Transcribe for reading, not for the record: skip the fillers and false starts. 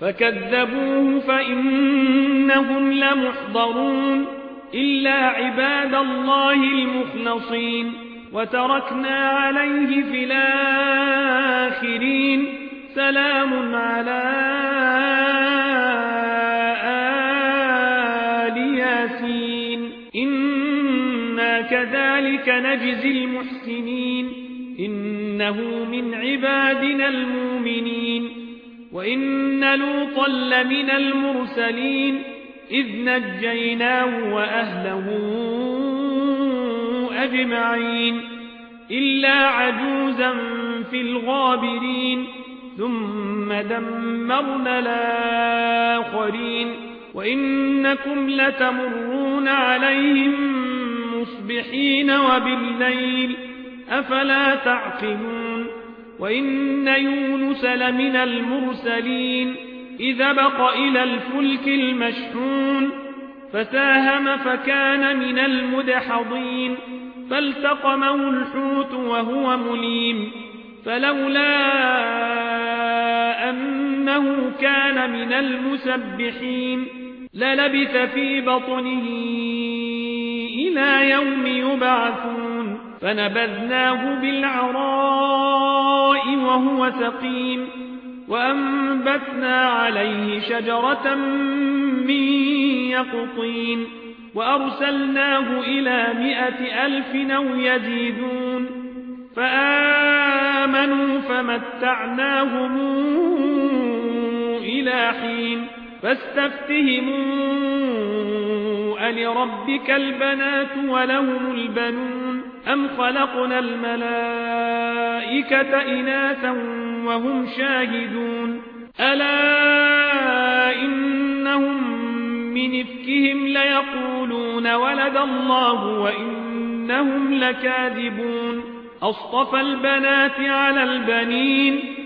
فكذبوه فإنهم لمحضرون إلا عباد الله المخلصين وتركنا عليه في الآخرين سلام على آل ياسين إنا كذلك نجزي المحسنين إنه من عبادنا المؤمنين وإن لوطا لمن المرسلين إذ نجيناه وأهله أجمعين إلا عجوزا في الغابرين ثم دمرنا الآخرين وإنكم لتمرون عليهم مصبحين وبالليل أفلا تعقلون وإن يونس لمن المرسلين إذا بق إلى الفلك المشحون فساهم فكان من المدحضين فالتقمه الحوت وهو مليم فلولا أنه كان من المسبحين للبث في بطنه إلى يوم يبعثون فنبذناه بالعراء وهو سقيم وأنبتنا عليه شجرة من يقطين وأرسلناه إلى 100,000 أو يزيدون فآمنوا فمتعناهم إلى حين فاستفتهموا ألربك البنات ولهم البنون أم خلقنا الملائكة إناثا وهم شاهدون ألا إنهم من إفكهم ليقولون ولد الله وإنهم لكاذبون أصطفى البنات على البنين